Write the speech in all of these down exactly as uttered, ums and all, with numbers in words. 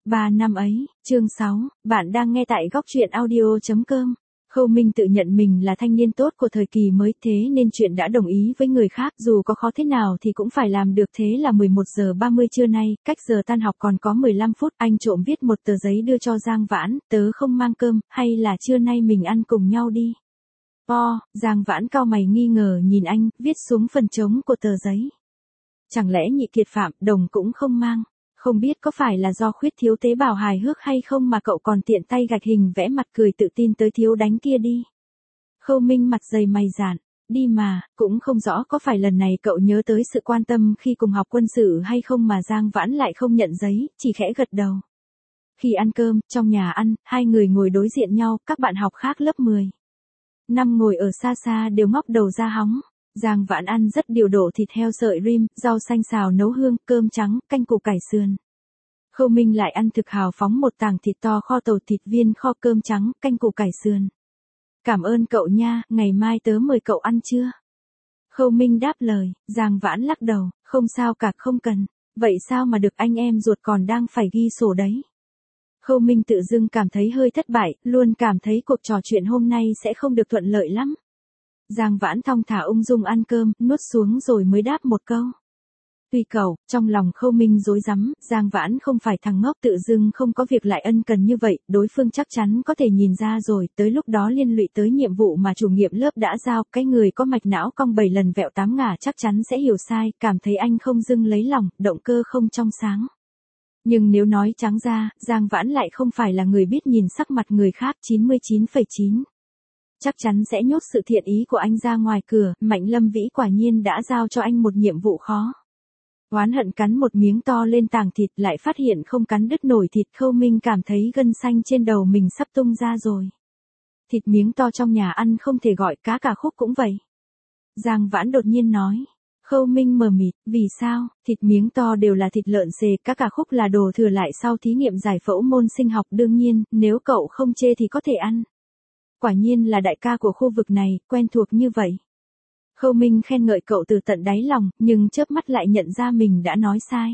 Ba năm ấy, chương sáu, bạn đang nghe tại góc truyện audio chấm com. Khâu Minh tự nhận mình là thanh niên tốt của thời kỳ mới, thế nên chuyện đã đồng ý với người khác dù có khó thế nào thì cũng phải làm được. Thế là mười một giờ ba mươi trưa nay, cách giờ tan học còn có mười lăm phút, anh trộm viết một tờ giấy đưa cho Giang Vãn, tớ không mang cơm, hay là trưa nay mình ăn cùng nhau đi. O, Giang Vãn cau mày nghi ngờ nhìn anh, viết xuống phần trống của tờ giấy. Chẳng lẽ Nhị Kiệt Phạm Đồng cũng không mang? Không biết có phải là do khuyết thiếu tế bào hài hước hay không mà cậu còn tiện tay gạch hình vẽ mặt cười tự tin tới thiếu đánh kia đi. Khâu Minh mặt dày mày dạn, đi mà, cũng không rõ có phải lần này cậu nhớ tới sự quan tâm khi cùng học quân sự hay không mà Giang Vãn lại không nhận giấy, chỉ khẽ gật đầu. Khi ăn cơm, trong nhà ăn, hai người ngồi đối diện nhau, các bạn học khác lớp mười. Năm ngồi ở xa xa đều ngóc đầu ra hóng. Giang Vãn ăn rất điều độ thịt heo sợi rim, rau xanh xào nấu hương, cơm trắng, canh củ cải sườn. Khâu Minh lại ăn thực hào phóng một tảng thịt to kho tàu, thịt viên kho, cơm trắng, canh củ cải sườn. Cảm ơn cậu nha, ngày mai tớ mời cậu ăn trưa. Khâu Minh đáp lời. Giang Vãn lắc đầu, không sao cả, không cần. Vậy sao mà được, anh em ruột còn đang phải ghi sổ đấy. Khâu Minh tự dưng cảm thấy hơi thất bại, luôn cảm thấy cuộc trò chuyện hôm nay sẽ không được thuận lợi lắm. Giang Vãn thong thả ung dung ăn cơm, nuốt xuống rồi mới đáp một câu. Tùy cậu. Trong lòng Khâu Minh rối rắm, Giang Vãn không phải thằng ngốc tự dưng không có việc lại ân cần như vậy, đối phương chắc chắn có thể nhìn ra rồi, tới lúc đó liên lụy tới nhiệm vụ mà chủ nhiệm lớp đã giao, cái người có mạch não cong bảy lần vẹo tám ngả chắc chắn sẽ hiểu sai, cảm thấy anh không dưng lấy lòng, động cơ không trong sáng. Nhưng nếu nói trắng ra, Giang Vãn lại không phải là người biết nhìn sắc mặt người khác. Chín mươi chín phẩy chín Chắc chắn sẽ nhốt sự thiện ý của anh ra ngoài cửa. Mạnh Lâm Vĩ quả nhiên đã giao cho anh một nhiệm vụ khó. Oán hận cắn một miếng to lên tảng thịt, lại phát hiện không cắn đứt nổi thịt. Khâu Minh cảm thấy gân xanh trên đầu mình sắp tung ra rồi. Thịt miếng to trong nhà ăn không thể gọi, cá cà khúc cũng vậy. Giang Vãn đột nhiên nói. Khâu Minh mờ mịt, vì sao? Thịt miếng to đều là thịt lợn xề, cá cà khúc là đồ thừa lại sau thí nghiệm giải phẫu môn sinh học, đương nhiên, nếu cậu không chê thì có thể ăn. Quả nhiên là đại ca của khu vực này, quen thuộc như vậy. Khâu Minh khen ngợi cậu từ tận đáy lòng, nhưng chớp mắt lại nhận ra mình đã nói sai.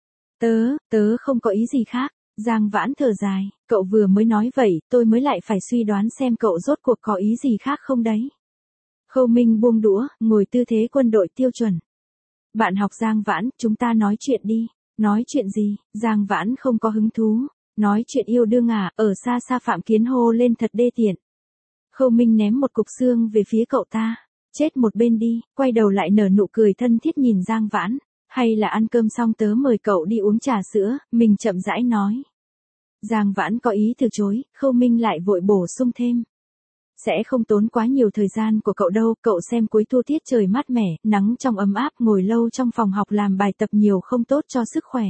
Tớ, tớ không có ý gì khác. Giang Vãn thở dài, cậu vừa mới nói vậy, tôi mới lại phải suy đoán xem cậu rốt cuộc có ý gì khác không đấy. Khâu Minh buông đũa, ngồi tư thế quân đội tiêu chuẩn. Bạn học Giang Vãn, chúng ta nói chuyện đi. Nói chuyện gì? Giang Vãn không có hứng thú. Nói chuyện yêu đương à? Ở xa xa Phạm Kiến hô lên thật đê tiện. Khâu Minh ném một cục xương về phía cậu ta. Chết một bên đi, quay đầu lại nở nụ cười thân thiết nhìn Giang Vãn. Hay là ăn cơm xong tớ mời cậu đi uống trà sữa, mình chậm rãi nói. Giang Vãn có ý từ chối, Khâu Minh lại vội bổ sung thêm. Sẽ không tốn quá nhiều thời gian của cậu đâu, cậu xem cuối thu tiết trời mát mẻ, nắng trong ấm áp, ngồi lâu trong phòng học làm bài tập nhiều không tốt cho sức khỏe.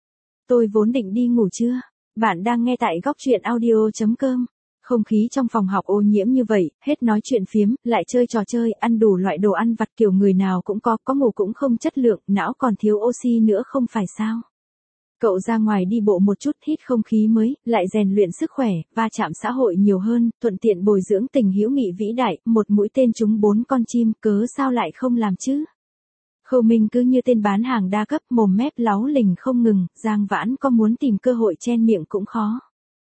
Tôi vốn định đi ngủ trưa. Bạn đang nghe tại góc truyện audio chấm com. Không khí trong phòng học ô nhiễm như vậy, hết nói chuyện phiếm, lại chơi trò chơi, ăn đủ loại đồ ăn vặt kiểu người nào cũng có, có ngủ cũng không chất lượng, não còn thiếu oxy nữa không phải sao. Cậu ra ngoài đi bộ một chút, hít không khí mới, lại rèn luyện sức khỏe, va chạm xã hội nhiều hơn, thuận tiện bồi dưỡng tình hữu nghị vĩ đại, một mũi tên trúng bốn con chim, cớ sao lại không làm chứ. Khâu Minh cứ như tên bán hàng đa cấp, mồm mép láu lình không ngừng, Giang Vãn có muốn tìm cơ hội chen miệng cũng khó.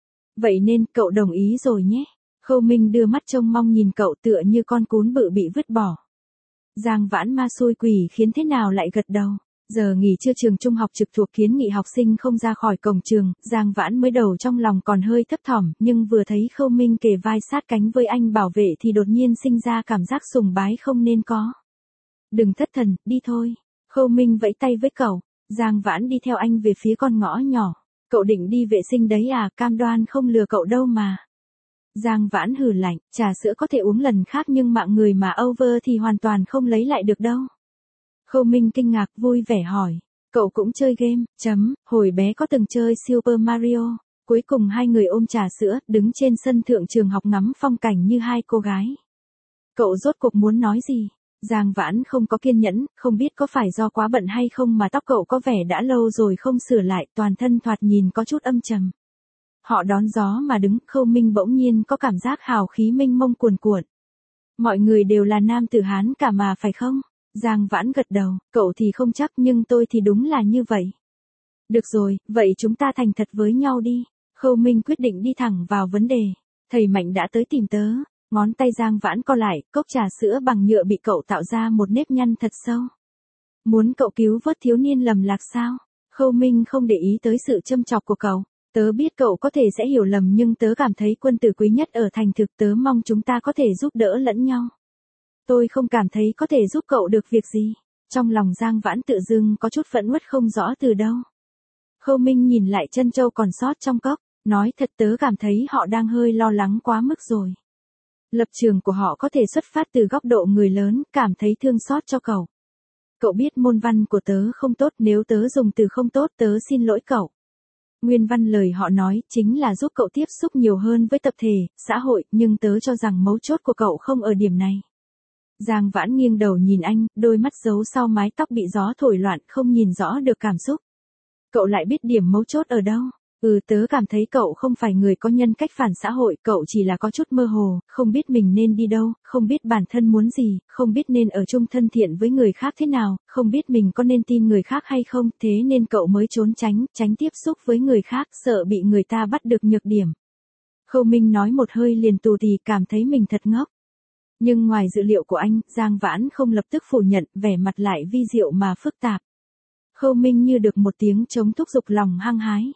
Vậy nên, cậu đồng ý rồi nhé. Khâu Minh đưa mắt trông mong nhìn cậu tựa như con cún bự bị vứt bỏ. Giang Vãn ma xui quỷ khiến thế nào lại gật đầu. Giờ nghỉ trưa trường trung học trực thuộc kiến nghị học sinh không ra khỏi cổng trường, Giang Vãn mới đầu trong lòng còn hơi thấp thỏm, nhưng vừa thấy Khâu Minh kề vai sát cánh với anh bảo vệ thì đột nhiên sinh ra cảm giác sùng bái không nên có. Đừng thất thần, đi thôi. Khâu Minh vẫy tay với cậu. Giang Vãn đi theo anh về phía con ngõ nhỏ. Cậu định đi vệ sinh đấy à, cam đoan không lừa cậu đâu mà. Giang Vãn hừ lạnh, trà sữa có thể uống lần khác nhưng mạng người mà over thì hoàn toàn không lấy lại được đâu. Khâu Minh kinh ngạc vui vẻ hỏi, cậu cũng chơi game, chấm, hồi bé có từng chơi Super Mario. Cuối cùng hai người ôm trà sữa, đứng trên sân thượng trường học ngắm phong cảnh như hai cô gái. Cậu rốt cuộc muốn nói gì? Giang Vãn không có kiên nhẫn, không biết có phải do quá bận hay không mà tóc cậu có vẻ đã lâu rồi không sửa lại, toàn thân thoạt nhìn có chút âm trầm. Họ đón gió mà đứng, Khâu Minh bỗng nhiên có cảm giác hào khí mênh mông cuồn cuộn. Mọi người đều là nam tử Hán cả mà phải không? Giang Vãn gật đầu, cậu thì không chắc nhưng tôi thì đúng là như vậy. Được rồi, vậy chúng ta thành thật với nhau đi. Khâu Minh quyết định đi thẳng vào vấn đề. Thầy Mạnh đã tới tìm tớ. Ngón tay Giang Vãn co lại, cốc trà sữa bằng nhựa bị cậu tạo ra một nếp nhăn thật sâu. Muốn cậu cứu vớt thiếu niên lầm lạc sao? Khâu Minh không để ý tới sự châm chọc của cậu. Tớ biết cậu có thể sẽ hiểu lầm nhưng tớ cảm thấy quân tử quý nhất ở thành thực, tớ mong chúng ta có thể giúp đỡ lẫn nhau. Tôi không cảm thấy có thể giúp cậu được việc gì. Trong lòng Giang Vãn tự dưng có chút phẫn uất không rõ từ đâu. Khâu Minh nhìn lại chân châu còn sót trong cốc, nói thật tớ cảm thấy họ đang hơi lo lắng quá mức rồi. Lập trường của họ có thể xuất phát từ góc độ người lớn, cảm thấy thương xót cho cậu. Cậu biết môn văn của tớ không tốt, nếu tớ dùng từ không tốt tớ xin lỗi cậu. Nguyên văn lời họ nói chính là giúp cậu tiếp xúc nhiều hơn với tập thể, xã hội, nhưng tớ cho rằng mấu chốt của cậu không ở điểm này. Giang Vãn nghiêng đầu nhìn anh, đôi mắt giấu sau mái tóc bị gió thổi loạn, không nhìn rõ được cảm xúc. Cậu lại biết điểm mấu chốt ở đâu? Ừ, tớ cảm thấy cậu không phải người có nhân cách phản xã hội, cậu chỉ là có chút mơ hồ, không biết mình nên đi đâu, không biết bản thân muốn gì, không biết nên ở chung thân thiện với người khác thế nào, không biết mình có nên tin người khác hay không, thế nên cậu mới trốn tránh, tránh tiếp xúc với người khác, sợ bị người ta bắt được nhược điểm. Khâu Minh nói một hơi liền tù tì, cảm thấy mình thật ngốc. Nhưng ngoài dự liệu của anh, Giang Vãn không lập tức phủ nhận, vẻ mặt lại vi diệu mà phức tạp. Khâu Minh như được một tiếng trống thúc giục lòng hăng hái.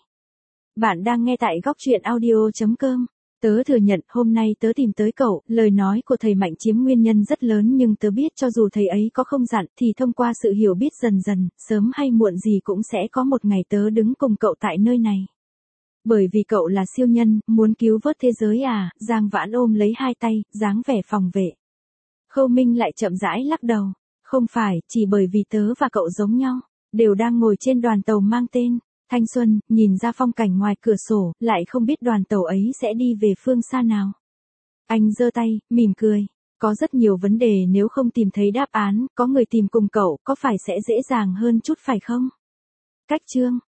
Bạn đang nghe tại góc truyện audio chấm com. Tớ thừa nhận hôm nay tớ tìm tới cậu, lời nói của thầy Mạnh chiếm nguyên nhân rất lớn nhưng tớ biết cho dù thầy ấy có không dặn thì thông qua sự hiểu biết dần dần, sớm hay muộn gì cũng sẽ có một ngày tớ đứng cùng cậu tại nơi này. Bởi vì cậu là siêu nhân, muốn cứu vớt thế giới à? Giang Vãn ôm lấy hai tay, dáng vẻ phòng vệ. Khâu Minh lại chậm rãi lắc đầu. Không phải, chỉ bởi vì tớ và cậu giống nhau, đều đang ngồi trên đoàn tàu mang tên Thanh Xuân, nhìn ra phong cảnh ngoài cửa sổ, lại không biết đoàn tàu ấy sẽ đi về phương xa nào. Anh giơ tay, mỉm cười. Có rất nhiều vấn đề nếu không tìm thấy đáp án, có người tìm cùng cậu, có phải sẽ dễ dàng hơn chút phải không? Cách chương